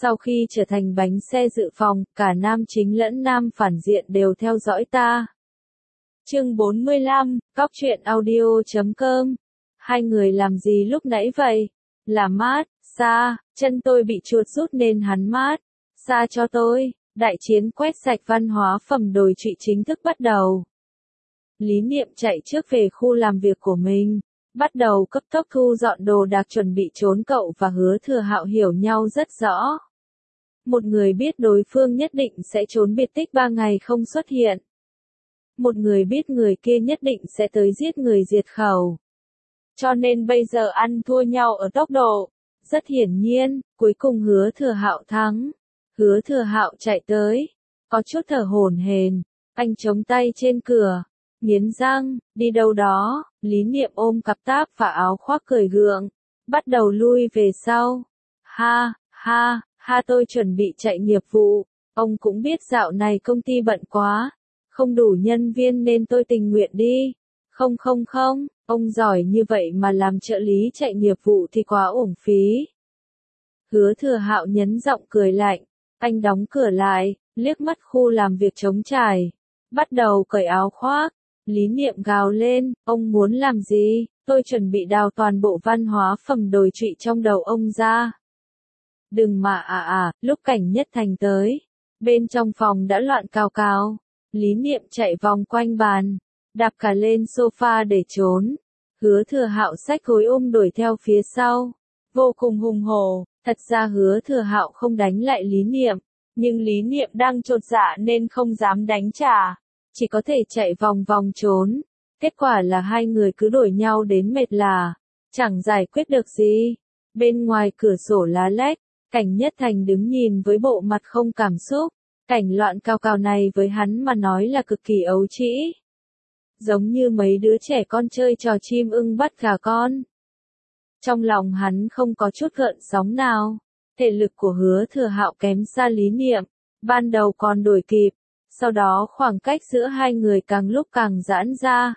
Sau khi trở thành bánh xe dự phòng, cả nam chính lẫn nam phản diện đều theo dõi ta. Chương 45, Cóc truyện audio.com. Hai người làm gì lúc nãy vậy? Là mát, xa, chân tôi bị chuột rút nên hắn mát, xa cho tôi. Đại chiến quét sạch văn hóa phẩm đồi trụy chính thức bắt đầu. Lý Niệm chạy trước về khu làm việc của mình, bắt đầu cấp tốc thu dọn đồ đạc chuẩn bị trốn. Cậu và Hứa Thừa Hạo hiểu nhau rất rõ. Một người biết đối phương nhất định sẽ trốn biệt tích 3 ngày không xuất hiện. Một người biết người kia nhất định sẽ tới giết người diệt khẩu. Cho nên bây giờ ăn thua nhau ở tốc độ. Rất hiển nhiên, cuối cùng Hứa Thừa Hạo thắng. Hứa Thừa Hạo chạy tới, có chút thở hổn hển, anh chống tay trên cửa, nghiến răng, đi đâu đó. Lý Niệm ôm cặp táp và áo khoác cười gượng, bắt đầu lui về sau. Ha, ha, ha, tôi chuẩn bị chạy nghiệp vụ, ông cũng biết dạo này công ty bận quá, không đủ nhân viên nên tôi tình nguyện đi. Không, ông giỏi như vậy mà làm trợ lý chạy nghiệp vụ thì quá uổng phí. Hứa Thừa Hạo nhấn giọng cười lạnh. Anh đóng cửa lại, liếc mắt khu làm việc trống trải, bắt đầu cởi áo khoác. Lý Niệm gào lên, ông muốn làm gì? Tôi chuẩn bị đào toàn bộ văn hóa phẩm đồi trụy trong đầu ông ra. Đừng mà lúc Cảnh Nhất Thành tới, bên trong phòng đã loạn cào cào. Lý Niệm chạy vòng quanh bàn, đạp cả lên sofa để trốn. Hứa Thừa Hạo xách gối ôm đuổi theo phía sau, vô cùng hùng hổ. Thật ra Hứa Thừa Hạo không đánh lại Lý Niệm, nhưng Lý Niệm đang chột dạ nên không dám đánh trả, chỉ có thể chạy vòng vòng trốn. Kết quả là hai người cứ đuổi nhau đến mệt lả, chẳng giải quyết được gì. Bên ngoài cửa sổ lá lách, Cảnh Nhất Thành đứng nhìn với bộ mặt không cảm xúc. Cảnh loạn cào cào này với hắn mà nói là cực kỳ ấu trĩ. Giống như mấy đứa trẻ con chơi trò chim ưng bắt gà con. Trong lòng hắn không có chút gợn sóng nào. Thể lực của Hứa Thừa Hạo kém xa Lý Niệm, ban đầu còn đuổi kịp, sau đó khoảng cách giữa hai người càng lúc càng giãn ra.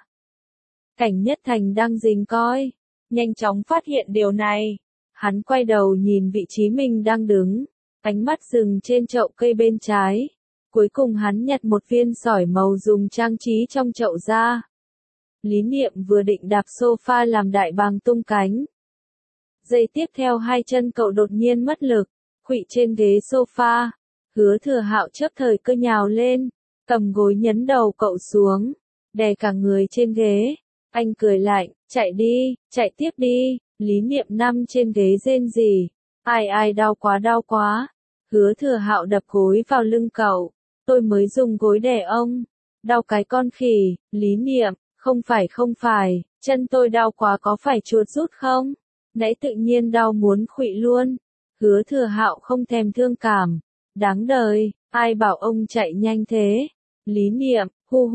Cảnh Nhất Thành đang rình coi, nhanh chóng phát hiện điều này. Hắn quay đầu nhìn vị trí mình đang đứng, ánh mắt dừng trên chậu cây bên trái. Cuối cùng hắn nhặt một viên sỏi màu dùng trang trí trong chậu ra. Lý Niệm vừa định đạp sofa làm đại bàng tung cánh. Giây tiếp theo hai chân cậu đột nhiên mất lực, khuỵu trên ghế sofa. Hứa Thừa Hạo chớp thời cơ nhào lên, cầm gối nhấn đầu cậu xuống, đè cả người trên ghế. Anh cười lạnh, chạy đi, chạy tiếp đi. Lý Niệm nằm trên ghế rên rỉ, ai đau quá. Hứa Thừa Hạo đập gối vào lưng cậu, tôi mới dùng gối đè ông. Đau cái con khỉ. Lý Niệm, không phải, chân tôi đau quá, có phải chuột rút không? Nãy tự nhiên đau muốn khuỵu luôn. Hứa Thừa Hạo không thèm thương cảm, đáng đời, ai bảo ông chạy nhanh thế? Lý Niệm,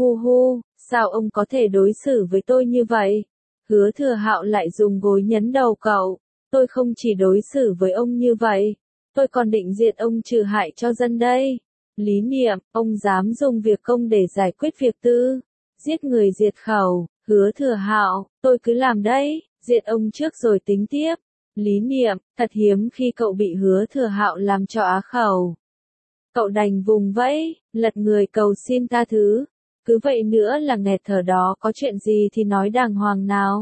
hu, sao ông có thể đối xử với tôi như vậy? Hứa Thừa Hạo lại dùng gối nhấn đầu cậu, tôi không chỉ đối xử với ông như vậy, tôi còn định diệt ông trừ hại cho dân đây. Lý Niệm, ông dám dùng việc công để giải quyết việc tư, giết người diệt khẩu. Hứa Thừa Hạo, tôi cứ làm đấy, diệt ông trước rồi tính tiếp. Lý Niệm, thật hiếm khi cậu bị Hứa Thừa Hạo làm cho á khẩu. Cậu đành vùng vẫy, lật người cầu xin tha thứ. Cứ vậy nữa là nghẹt thở đó, có chuyện gì thì nói đàng hoàng nào.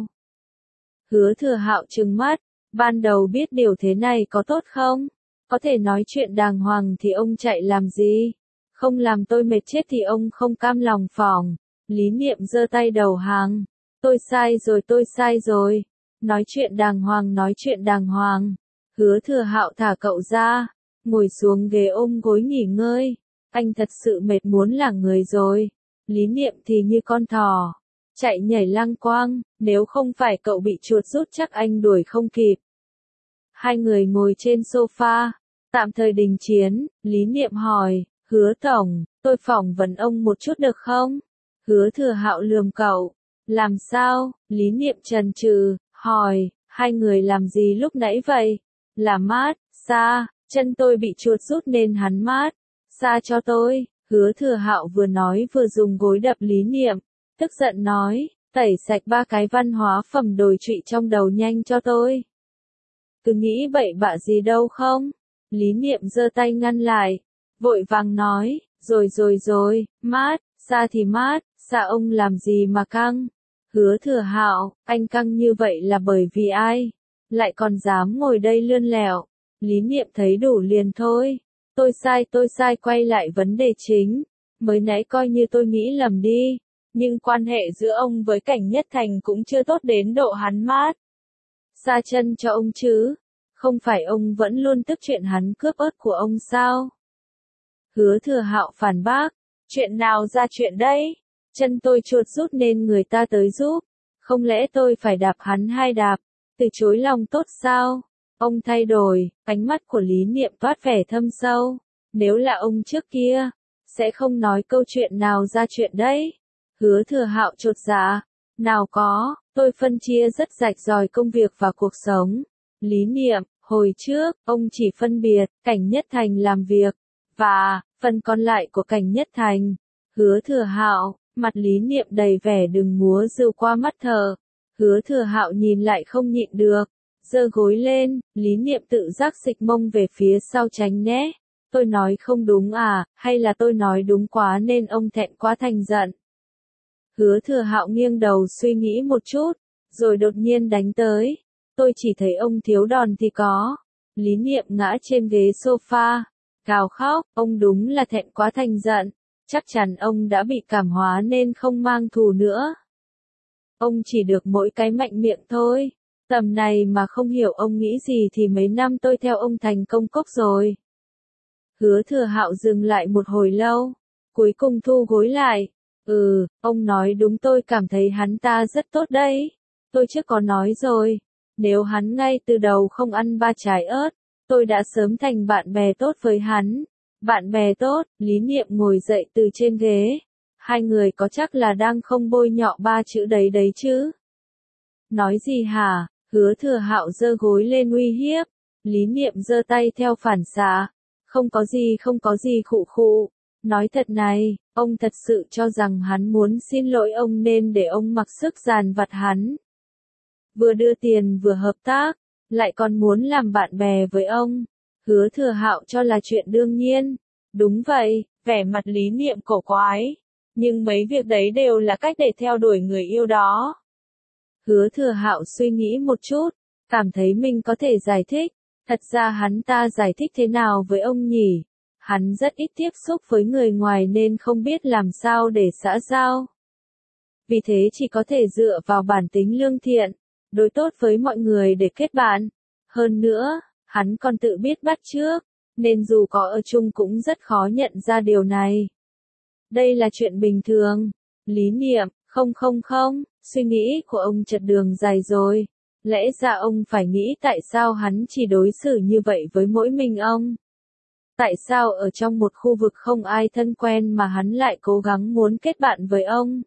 Hứa Thừa Hạo trừng mắt, ban đầu biết điều thế này có tốt không? Có thể nói chuyện đàng hoàng thì ông chạy làm gì? Không làm tôi mệt chết thì ông không cam lòng phỏng. Lý Niệm giơ tay đầu hàng. Tôi sai rồi. Nói chuyện đàng hoàng. Hứa Thừa Hạo thả cậu ra, ngồi xuống ghế ôm gối nghỉ ngơi. Anh thật sự mệt muốn là người rồi. Lý Niệm thì như con thỏ, chạy nhảy lăng quang, nếu không phải cậu bị chuột rút chắc anh đuổi không kịp. Hai người ngồi trên sofa, tạm thời đình chiến. Lý Niệm hỏi, Hứa Tổng, tôi phỏng vấn ông một chút được không? Hứa Thừa Hạo lườm cậu, làm sao? Lý Niệm chần chừ, hỏi, hai người làm gì lúc nãy vậy? Là mát, xa, chân tôi bị chuột rút nên hắn mát, xa cho tôi. Hứa Thừa Hạo vừa nói vừa dùng gối đập Lý Niệm, tức giận nói, tẩy sạch 3 cái văn hóa phẩm đồi trụy trong đầu nhanh cho tôi. Cứ nghĩ bậy bạ gì đâu không? Lý Niệm giơ tay ngăn lại, vội vàng nói, rồi, mát, xa thì mát, xa ông làm gì mà căng. Hứa Thừa Hạo, anh căng như vậy là bởi vì ai? Lại còn dám ngồi đây lươn lẹo. Lý Niệm thấy đủ liền thôi. Tôi sai, quay lại vấn đề chính. Mới nãy coi như tôi nghĩ lầm đi. Nhưng quan hệ giữa ông với Cảnh Nhất Thành cũng chưa tốt đến độ hắn mát xa chân cho ông chứ. Không phải ông vẫn luôn tức chuyện hắn cướp ớt của ông sao? Hứa Thừa Hạo phản bác. Chuyện nào ra chuyện đấy? Chân tôi chuột rút nên người ta tới giúp. Không lẽ tôi phải đạp hắn 2 đạp? Từ chối lòng tốt sao? Ông thay đổi, ánh mắt của Lý Niệm toát vẻ thâm sâu. Nếu là ông trước kia, sẽ không nói câu chuyện nào ra chuyện đấy. Hứa Thừa Hạo chột dạ. Nào có, tôi phân chia rất rạch ròi công việc và cuộc sống. Lý Niệm, hồi trước, ông chỉ phân biệt, Cảnh Nhất Thành làm việc, và, phần còn lại của Cảnh Nhất Thành. Hứa Thừa Hạo, mặt Lý Niệm đầy vẻ đừng múa rượu qua mắt thờ. Hứa Thừa Hạo nhìn lại không nhịn được, giơ gối lên, Lý Niệm tự giác xịch mông về phía sau tránh né. Tôi nói không đúng à, hay là tôi nói đúng quá nên ông thẹn quá thành giận. Hứa Thừa Hạo nghiêng đầu suy nghĩ một chút, rồi đột nhiên đánh tới. Tôi chỉ thấy ông thiếu đòn thì có. Lý Niệm ngã trên ghế sofa, gào khóc, ông đúng là thẹn quá thành giận. Chắc chắn ông đã bị cảm hóa nên không mang thù nữa. Ông chỉ được mỗi cái mạnh miệng thôi. Tầm này mà không hiểu ông nghĩ gì thì mấy năm tôi theo ông thành công cốc rồi. Hứa Thừa Hạo dừng lại một hồi lâu, cuối cùng thu gối lại. Ông nói đúng, tôi cảm thấy hắn ta rất tốt đấy. Tôi trước có nói rồi, nếu hắn ngay từ đầu không ăn 3 trái ớt, tôi đã sớm thành bạn bè tốt với hắn. Bạn bè tốt, Lý Niệm ngồi dậy từ trên ghế. Hai người có chắc là đang không bôi nhọ 3 chữ đấy chứ? Nói gì hả? Hứa Thừa Hạo giơ gối lên uy hiếp. Lý Niệm giơ tay theo phản xạ. Không có gì khụ khụ. Nói thật này, ông thật sự cho rằng hắn muốn xin lỗi ông nên để ông mặc sức dàn vặt hắn. Vừa đưa tiền vừa hợp tác, lại còn muốn làm bạn bè với ông. Hứa Thừa Hạo cho là chuyện đương nhiên. Đúng vậy, vẻ mặt Lý Niệm cổ quái. Nhưng mấy việc đấy đều là cách để theo đuổi người yêu đó. Hứa Thừa Hạo suy nghĩ một chút, cảm thấy mình có thể giải thích. Thật ra hắn ta giải thích thế nào với ông nhỉ? Hắn rất ít tiếp xúc với người ngoài nên không biết làm sao để xã giao. Vì thế chỉ có thể dựa vào bản tính lương thiện, đối tốt với mọi người để kết bạn. Hơn nữa, hắn còn tự biết bắt chước, nên dù có ở chung cũng rất khó nhận ra điều này. Đây là chuyện bình thường. Lý Niệm, không, suy nghĩ của ông chật đường dài rồi. Lẽ ra ông phải nghĩ tại sao hắn chỉ đối xử như vậy với mỗi mình ông. Tại sao ở trong một khu vực không ai thân quen mà hắn lại cố gắng muốn kết bạn với ông?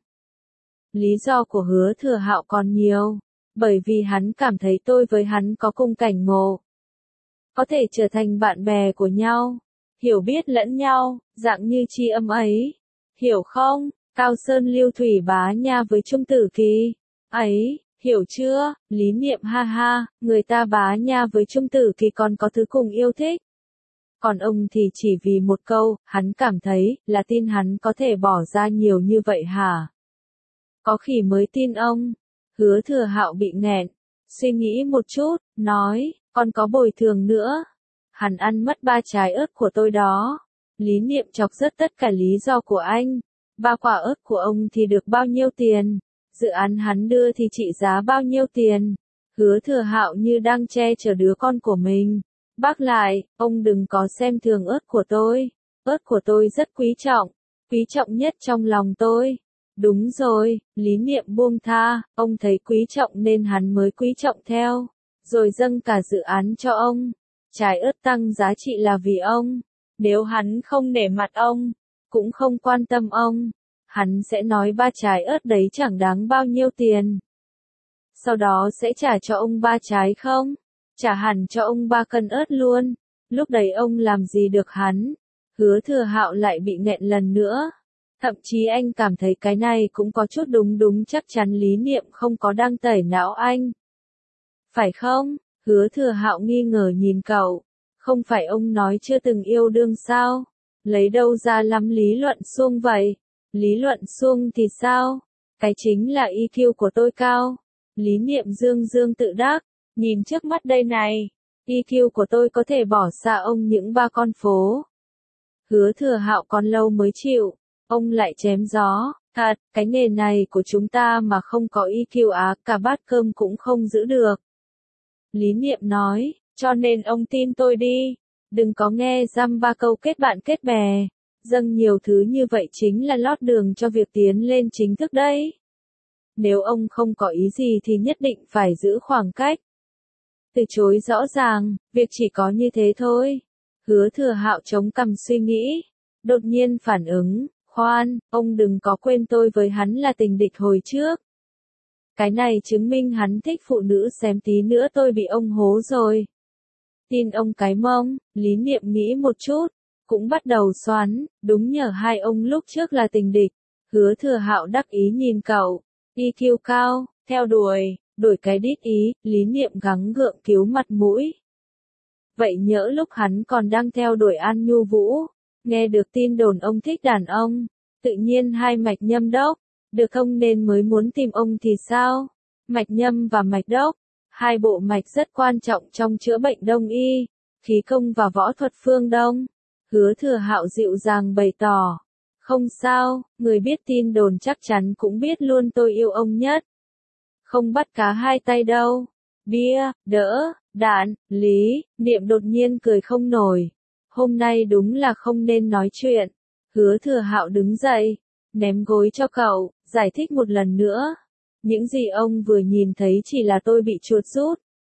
Lý do của Hứa Thừa Hạo còn nhiều, bởi vì hắn cảm thấy tôi với hắn có cùng cảnh ngộ. Có thể trở thành bạn bè của nhau, hiểu biết lẫn nhau, dạng như tri âm ấy. Hiểu không? Cao Sơn Lưu Thủy Bá Nha với Trung Tử Kỳ. Ấy, hiểu chưa? Lý Niệm ha ha, người ta Bá Nha với Trung Tử Kỳ còn có thứ cùng yêu thích. Còn ông thì chỉ vì một câu, hắn cảm thấy, là tin hắn có thể bỏ ra nhiều như vậy hả? Có khi mới tin ông. Hứa Thừa Hạo bị nghẹn, suy nghĩ một chút, nói, còn có bồi thường nữa. Hắn ăn mất 3 trái ớt của tôi đó. Lý Niệm chọc rất tất cả lý do của anh. 3 quả ớt của ông thì được bao nhiêu tiền? Dự án hắn đưa thì trị giá bao nhiêu tiền? Hứa Thừa Hạo như đang che chở đứa con của mình. Bác lại, ông đừng có xem thường ớt của tôi. Ớt của tôi rất quý trọng nhất trong lòng tôi. Đúng rồi, Lý Niệm buông tha, ông thấy quý trọng nên hắn mới quý trọng theo. Rồi dâng cả dự án cho ông. Trái ớt tăng giá trị là vì ông. Nếu hắn không nể mặt ông, cũng không quan tâm ông, hắn sẽ nói 3 trái ớt đấy chẳng đáng bao nhiêu tiền. Sau đó sẽ trả cho ông 3 trái không? Trả hẳn cho ông 3 cân ớt luôn. Lúc đấy ông làm gì được hắn? Hứa Thừa Hạo lại bị nghẹn lần nữa. Thậm chí anh cảm thấy cái này cũng có chút đúng, chắc chắn Lý Niệm không có đang tẩy não anh. Phải không? Hứa Thừa Hạo nghi ngờ nhìn cậu. Không phải ông nói chưa từng yêu đương sao? Lấy đâu ra lắm lý luận suông vậy? Lý luận suông thì sao? Cái chính là EQ của tôi cao. Lý Niệm dương dương tự đắc, nhìn trước mắt đây này. EQ của tôi có thể bỏ xa ông những ba con phố. Hứa Thừa Hạo còn lâu mới chịu. Ông lại chém gió. Thật, cái nghề này của chúng ta mà không có EQ cả bát cơm cũng không giữ được. Lý Niệm nói, cho nên ông tin tôi đi. Đừng có nghe dăm ba câu kết bạn kết bè. Dâng nhiều thứ như vậy chính là lót đường cho việc tiến lên chính thức đấy. Nếu ông không có ý gì thì nhất định phải giữ khoảng cách. Từ chối rõ ràng, việc chỉ có như thế thôi. Hứa Thừa Hạo chống cằm suy nghĩ. Đột nhiên phản ứng, khoan, ông đừng có quên tôi với hắn là tình địch hồi trước. Cái này chứng minh hắn thích phụ nữ xém tí nữa tôi bị ông hố rồi. Tin ông cái mông, Lý Niệm nghĩ một chút, cũng bắt đầu xoắn, đúng nhờ hai ông lúc trước là tình địch. Hứa Thừa Hạo đắc ý nhìn cậu, EQ cao, theo đuổi, đổi cái đít ý, Lý Niệm gắng gượng cứu mặt mũi. Vậy nhỡ lúc hắn còn đang theo đuổi An Nhu Vũ, nghe được tin đồn ông thích đàn ông, tự nhiên hai mạch nhâm đốc, được không nên mới muốn tìm ông thì sao? Mạch nhâm và mạch đốc, hai bộ mạch rất quan trọng trong chữa bệnh đông y, khí công và võ thuật phương Đông. Hứa Thừa Hạo dịu dàng bày tỏ, không sao, người biết tin đồn chắc chắn cũng biết luôn tôi yêu ông nhất. Không bắt cá hai tay đâu. Bia, đỡ, đạn, Lý, Niệm đột nhiên cười không nổi. Hôm nay đúng là không nên nói chuyện. Hứa Thừa Hạo đứng dậy, ném gối cho cậu, giải thích một lần nữa. Những gì ông vừa nhìn thấy chỉ là tôi bị chuột rút.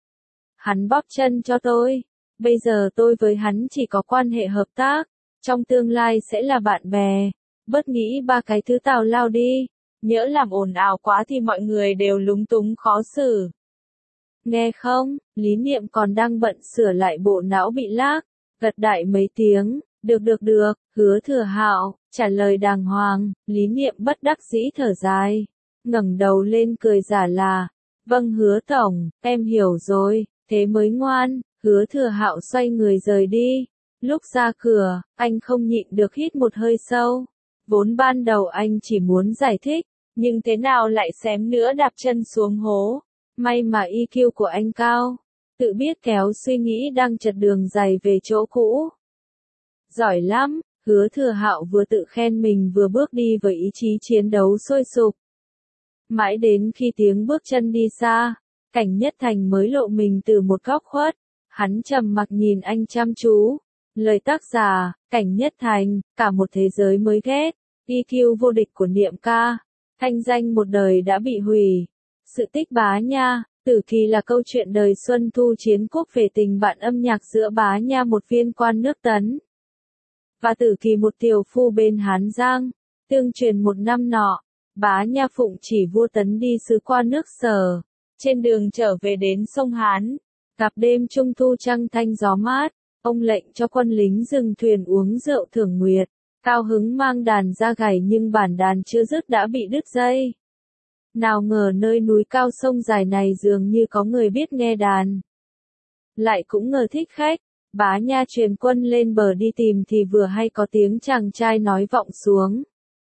Hắn bóp chân cho tôi. Bây giờ tôi với hắn chỉ có quan hệ hợp tác. Trong tương lai sẽ là bạn bè. Bớt nghĩ ba cái thứ tào lao đi. Nhỡ làm ồn ào quá thì mọi người đều lúng túng khó xử. Nghe không, Lý Niệm còn đang bận sửa lại bộ não bị lag. Gật đại mấy tiếng. Được, Hứa Thừa Hạo trả lời đàng hoàng. Lý Niệm bất đắc dĩ thở dài, ngẩng đầu lên cười giả là, vâng Hứa tổng, em hiểu rồi, thế mới ngoan. Hứa Thừa Hạo xoay người rời đi. Lúc ra cửa, anh không nhịn được hít một hơi sâu. Vốn ban đầu anh chỉ muốn giải thích, nhưng thế nào lại xém nữa đạp chân xuống hố. May mà EQ của anh cao, tự biết kéo suy nghĩ đang chật đường dài về chỗ cũ. Giỏi lắm, Hứa Thừa Hạo vừa tự khen mình vừa bước đi với ý chí chiến đấu sôi sục. Mãi đến khi tiếng bước chân đi xa, Cảnh Nhất Thành mới lộ mình từ một góc khuất. Hắn trầm mặc nhìn anh chăm chú. Lời tác giả, Cảnh Nhất Thành, cả một thế giới mới ghét. EQ vô địch của Niệm ca. Thanh danh một đời đã bị hủy. Sự tích Bá Nha, Tử Kỳ là câu chuyện đời Xuân Thu chiến quốc về tình bạn âm nhạc giữa Bá Nha một viên quan nước Tấn. Và Tử Kỳ một tiểu phu bên Hán Giang. Tương truyền một năm nọ, Bá Nha phụng chỉ vua Tấn đi sứ qua nước Sở. Trên đường trở về đến sông Hán, gặp đêm trung thu trăng thanh gió mát, ông lệnh cho quân lính dừng thuyền uống rượu thưởng nguyệt. Cao hứng mang đàn ra gảy nhưng bản đàn chưa dứt đã bị đứt dây. Nào ngờ nơi núi cao sông dài này dường như có người biết nghe đàn. Lại cũng ngờ thích khách. Bá Nha truyền quân lên bờ đi tìm thì vừa hay có tiếng chàng trai nói vọng xuống.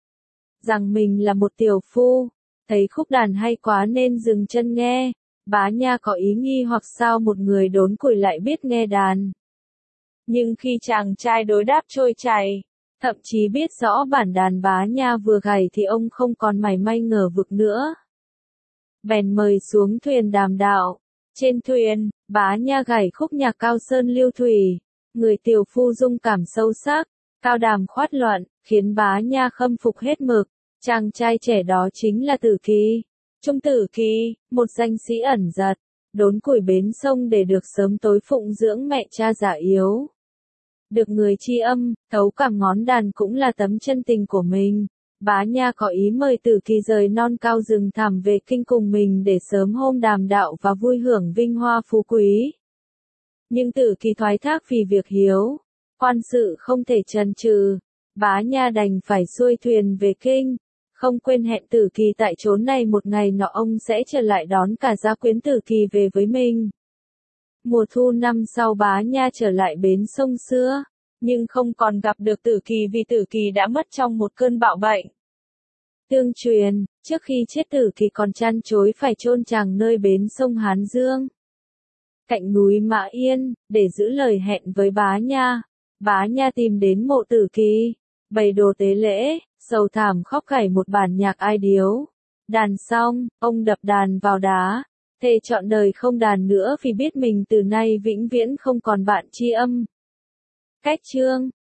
Rằng mình là một tiểu phu, thấy khúc đàn hay quá nên dừng chân nghe. Bá Nha có ý nghi hoặc sao một người đốn củi lại biết nghe đàn. Nhưng khi chàng trai đối đáp trôi chảy, thậm chí biết rõ bản đàn Bá Nha vừa gảy thì ông không còn mảy may ngờ vực nữa. Bèn mời xuống thuyền đàm đạo. Trên thuyền, Bá Nha gảy khúc nhạc Cao Sơn Lưu Thủy. Người tiểu phu dung cảm sâu sắc, cao đàm khoát luận, khiến Bá Nha khâm phục hết mực. Chàng trai trẻ đó chính là Tử Kỳ. Trung Tử Kỳ, một danh sĩ ẩn giật, đốn củi bến sông để được sớm tối phụng dưỡng mẹ cha già yếu. Được người tri âm, thấu cảm ngón đàn cũng là tấm chân tình của mình. Bá Nha có ý mời Tử Kỳ rời non cao rừng thẳm về kinh cùng mình để sớm hôm đàm đạo và vui hưởng vinh hoa phú quý. Nhưng Tử Kỳ thoái thác vì việc hiếu, quan sự không thể chần chừ. Bá Nha đành phải xuôi thuyền về kinh, không quên hẹn Tử Kỳ tại chốn này một ngày nọ ông sẽ trở lại đón cả gia quyến Tử Kỳ về với mình. Mùa thu năm sau Bá Nha trở lại bến sông xưa, nhưng không còn gặp được Tử Kỳ vì Tử Kỳ đã mất trong một cơn bạo bệnh. Tương truyền, trước khi chết Tử Kỳ còn trăn trối phải chôn chàng nơi bến sông Hán Dương, cạnh núi Mã Yên, để giữ lời hẹn với Bá Nha. Bá Nha tìm đến mộ Tử Kỳ, bày đồ tế lễ, sầu thảm khóc cải một bản nhạc ai điếu. Đàn xong, ông đập đàn vào đá, thề trọn đời không đàn nữa vì biết mình từ nay vĩnh viễn không còn bạn tri âm. Cách chương